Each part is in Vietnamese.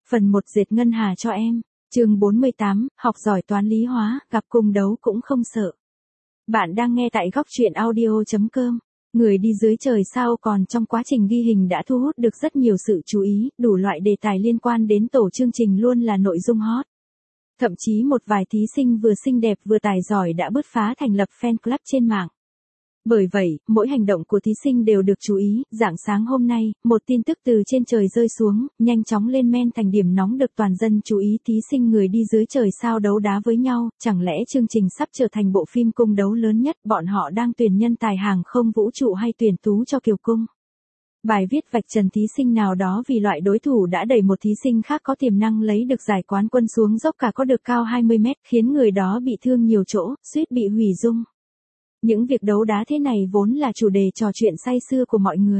Phần 1 dệt ngân hà cho em. Chương 48, học giỏi toán lý hóa, gặp cung đấu cũng không sợ. Bạn đang nghe tại góc truyện audio.com. Người đi dưới trời sao còn trong quá trình ghi hình đã thu hút được rất nhiều sự chú ý, đủ loại đề tài liên quan đến tổ chương trình luôn là nội dung hot. Thậm chí một vài thí sinh vừa xinh đẹp vừa tài giỏi đã bứt phá thành lập fan club trên mạng. Bởi vậy, mỗi hành động của thí sinh đều được chú ý. Rạng sáng hôm nay, một tin tức từ trên trời rơi xuống, nhanh chóng lên men thành điểm nóng được toàn dân chú ý. Thí sinh người đi dưới trời sao đấu đá với nhau, chẳng lẽ chương trình sắp trở thành bộ phim cung đấu lớn nhất? Bọn họ đang tuyển nhân tài hàng không vũ trụ hay tuyển tú cho kiều cung? Bài viết vạch trần thí sinh nào đó vì loại đối thủ đã đẩy một thí sinh khác có tiềm năng lấy được giải quán quân xuống dốc cả có được cao 20 mét, khiến người đó bị thương nhiều chỗ, suýt bị hủy dung. Những việc đấu đá thế này vốn là chủ đề trò chuyện say sưa của mọi người.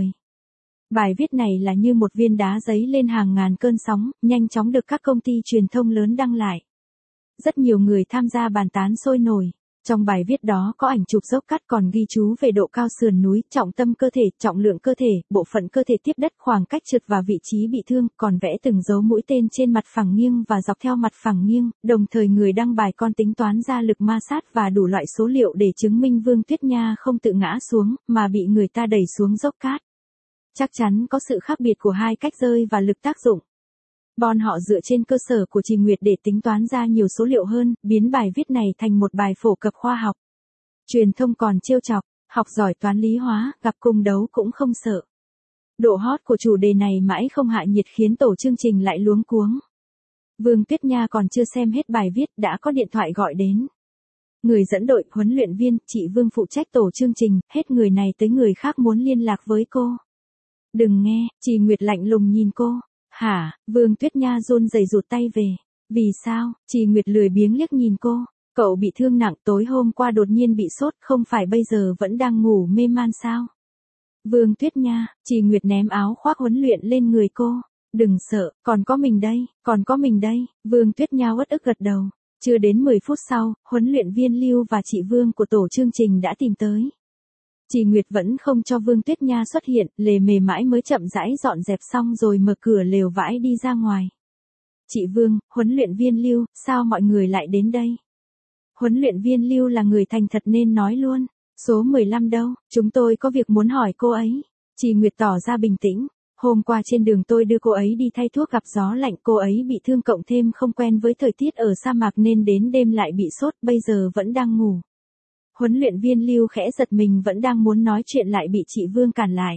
Bài viết này là như một viên đá giấy lên hàng ngàn cơn sóng, nhanh chóng được các công ty truyền thông lớn đăng lại. Rất nhiều người tham gia bàn tán sôi nổi. Trong bài viết đó có ảnh chụp dốc cắt còn ghi chú về độ cao sườn núi, trọng tâm cơ thể, trọng lượng cơ thể, bộ phận cơ thể tiếp đất, khoảng cách trượt và vị trí bị thương, còn vẽ từng dấu mũi tên trên mặt phẳng nghiêng và dọc theo mặt phẳng nghiêng, đồng thời người đăng bài còn tính toán ra lực ma sát và đủ loại số liệu để chứng minh Vương Tuyết Nha không tự ngã xuống, mà bị người ta đẩy xuống dốc cát. Chắc chắn có sự khác biệt của hai cách rơi và lực tác dụng. Bọn họ dựa trên cơ sở của Trì Nguyệt để tính toán ra nhiều số liệu hơn, biến bài viết này thành một bài phổ cập khoa học. Truyền thông còn trêu chọc, học giỏi toán lý hóa, gặp cung đấu cũng không sợ. Độ hot của chủ đề này mãi không hạ nhiệt khiến tổ chương trình lại luống cuống. Vương Tuyết Nha còn chưa xem hết bài viết đã có điện thoại gọi đến. Người dẫn đội, huấn luyện viên, chị Vương phụ trách tổ chương trình, hết người này tới người khác muốn liên lạc với cô. Đừng nghe, Trì Nguyệt lạnh lùng nhìn cô. Hả? Vương Tuyết Nha run rẩy rụt tay về. Vì sao? Trì Nguyệt lười biếng liếc nhìn cô. Cậu bị thương nặng, tối hôm qua đột nhiên bị sốt, không phải bây giờ vẫn đang ngủ mê man sao? Vương Tuyết Nha, Trì Nguyệt ném áo khoác huấn luyện lên người cô. Đừng sợ, còn có mình đây, còn có mình đây. Vương Tuyết Nha uất ức gật đầu. Chưa đến 10 phút sau, huấn luyện viên Lưu và chị Vương của tổ chương trình đã tìm tới. Trì Nguyệt vẫn không cho Vương Tuyết Nha xuất hiện, lề mề mãi mới chậm rãi dọn dẹp xong rồi mở cửa lều vải đi ra ngoài. Chị Vương, huấn luyện viên Lưu, sao mọi người lại đến đây? Huấn luyện viên Lưu là người thành thật nên nói luôn. Số 15 đâu, chúng tôi có việc muốn hỏi cô ấy. Trì Nguyệt tỏ ra bình tĩnh. Hôm qua trên đường tôi đưa cô ấy đi thay thuốc gặp gió lạnh, cô ấy bị thương cộng thêm không quen với thời tiết ở sa mạc nên đến đêm lại bị sốt, bây giờ vẫn đang ngủ. Huấn luyện viên Lưu khẽ giật mình vẫn đang muốn nói chuyện lại bị chị Vương cản lại.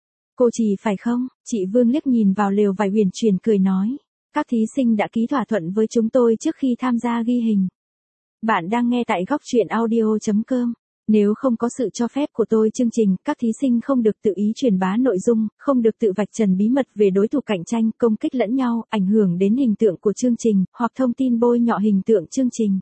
Cô Trì phải không? Chị Vương liếc nhìn vào lều vải huyền chuyển cười nói. Các thí sinh đã ký thỏa thuận với chúng tôi trước khi tham gia ghi hình. Bạn đang nghe tại góc truyện audio.com. Nếu không có sự cho phép của tôi chương trình, các thí sinh không được tự ý truyền bá nội dung, không được tự vạch trần bí mật về đối thủ cạnh tranh, công kích lẫn nhau, ảnh hưởng đến hình tượng của chương trình, hoặc thông tin bôi nhọ hình tượng chương trình.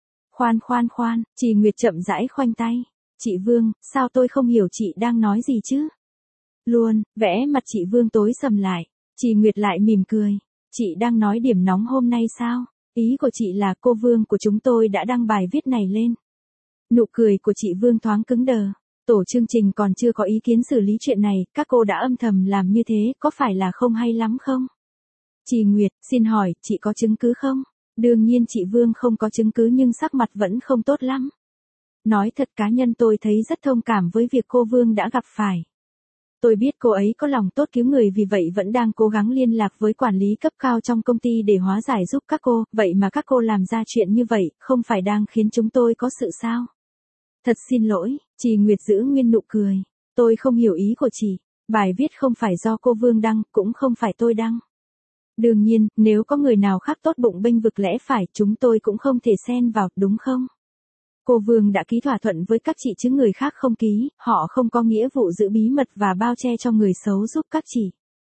Khoan, Trì Nguyệt chậm rãi khoanh tay. Chị Vương, sao tôi không hiểu chị đang nói gì chứ? Luôn, vẽ mặt chị Vương tối sầm lại. Trì Nguyệt lại mỉm cười. Chị đang nói điểm nóng hôm nay sao? Ý của chị là cô Vương của chúng tôi đã đăng bài viết này lên. Nụ cười của chị Vương thoáng cứng đờ. Tổ chương trình còn chưa có ý kiến xử lý chuyện này, các cô đã âm thầm làm như thế, có phải là không hay lắm không? Trì Nguyệt, xin hỏi, chị có chứng cứ không? Đương nhiên chị Vương không có chứng cứ nhưng sắc mặt vẫn không tốt lắm. Nói thật cá nhân tôi thấy rất thông cảm với việc cô Vương đã gặp phải. Tôi biết cô ấy có lòng tốt cứu người vì vậy vẫn đang cố gắng liên lạc với quản lý cấp cao trong công ty để hóa giải giúp các cô, vậy mà các cô làm ra chuyện như vậy, không phải đang khiến chúng tôi có sự sao? Thật xin lỗi, Trì Nguyệt giữ nguyên nụ cười. Tôi không hiểu ý của chị, bài viết không phải do cô Vương đăng, cũng không phải tôi đăng. Đương nhiên, nếu có người nào khác tốt bụng bênh vực lẽ phải, chúng tôi cũng không thể xen vào, đúng không? Cô Vương đã ký thỏa thuận với các chị chứ người khác không ký, họ không có nghĩa vụ giữ bí mật và bao che cho người xấu giúp các chị.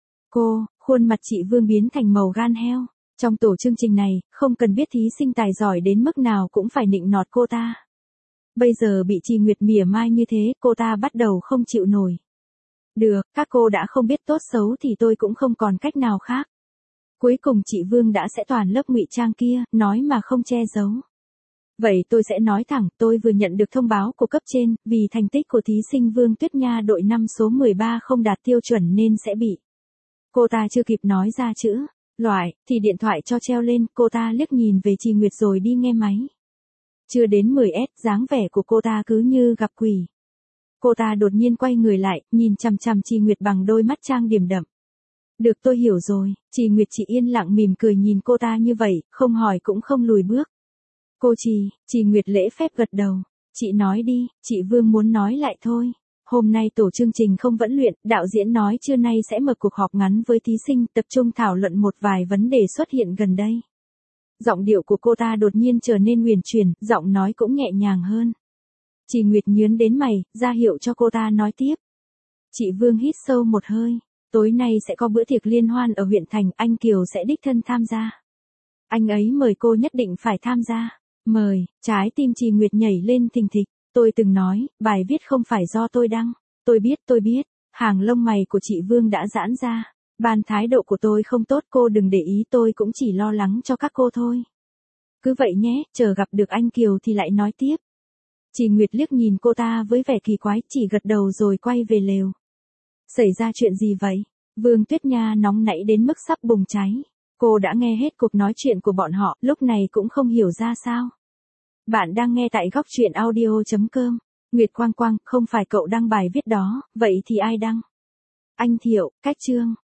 Khuôn mặt chị Vương biến thành màu gan heo. Trong tổ chương trình này, không cần biết thí sinh tài giỏi đến mức nào cũng phải nịnh nọt cô ta. Bây giờ bị Trì Nguyệt mỉa mai như thế, cô ta bắt đầu không chịu nổi. Được, các cô đã không biết tốt xấu thì tôi cũng không còn cách nào khác. Cuối cùng chị Vương đã sẽ toàn lớp ngụy trang kia, nói mà không che giấu. Vậy tôi sẽ nói thẳng, tôi vừa nhận được thông báo của cấp trên, vì thành tích của thí sinh Vương Tuyết Nha đội 5 số 13 không đạt tiêu chuẩn nên sẽ bị. Cô ta chưa kịp nói ra chữ Thì điện thoại cho treo lên, cô ta liếc nhìn về chị Nguyệt rồi đi nghe máy. Chưa đến 10S, dáng vẻ của cô ta cứ như gặp quỷ. Cô ta đột nhiên quay người lại, nhìn chằm chằm chị Nguyệt bằng đôi mắt trang điểm đậm. Được, tôi hiểu rồi, chị Nguyệt chỉ yên lặng mỉm cười nhìn cô ta như vậy, không hỏi cũng không lùi bước. Chị Nguyệt lễ phép gật đầu. Chị nói đi, chị Vương muốn nói lại thôi. Hôm nay tổ chương trình không vẫn luyện, đạo diễn nói trưa nay sẽ mở cuộc họp ngắn với thí sinh, tập trung thảo luận một vài vấn đề xuất hiện gần đây. Giọng điệu của cô ta đột nhiên trở nên huyền chuyển, giọng nói cũng nhẹ nhàng hơn. Chị Nguyệt nhướng đến mày, ra hiệu cho cô ta nói tiếp. Chị Vương hít sâu một hơi. Tối nay sẽ có bữa tiệc liên hoan ở huyện thành, anh Kiều sẽ đích thân tham gia. Anh ấy mời cô nhất định phải tham gia. Mời, trái tim chị Nguyệt nhảy lên thình thịch. Tôi từng nói, bài viết không phải do tôi đăng. Tôi biết. Hàng lông mày của chị Vương đã giãn ra. Ban thái độ của tôi không tốt, cô đừng để ý, tôi cũng chỉ lo lắng cho các cô thôi. Cứ vậy nhé, chờ gặp được anh Kiều thì lại nói tiếp. Chị Nguyệt liếc nhìn cô ta với vẻ kỳ quái, chỉ gật đầu rồi quay về lều. Xảy ra chuyện gì vậy? Vương Tuyết Nha nóng nảy đến mức sắp bùng cháy. Cô đã nghe hết cuộc nói chuyện của bọn họ, lúc này cũng không hiểu ra sao. Bạn đang nghe tại góc truyện audio.com. Nguyệt Quang Quang, không phải cậu đăng bài viết đó, vậy thì ai đăng? Anh Thiệu, Cách Chương.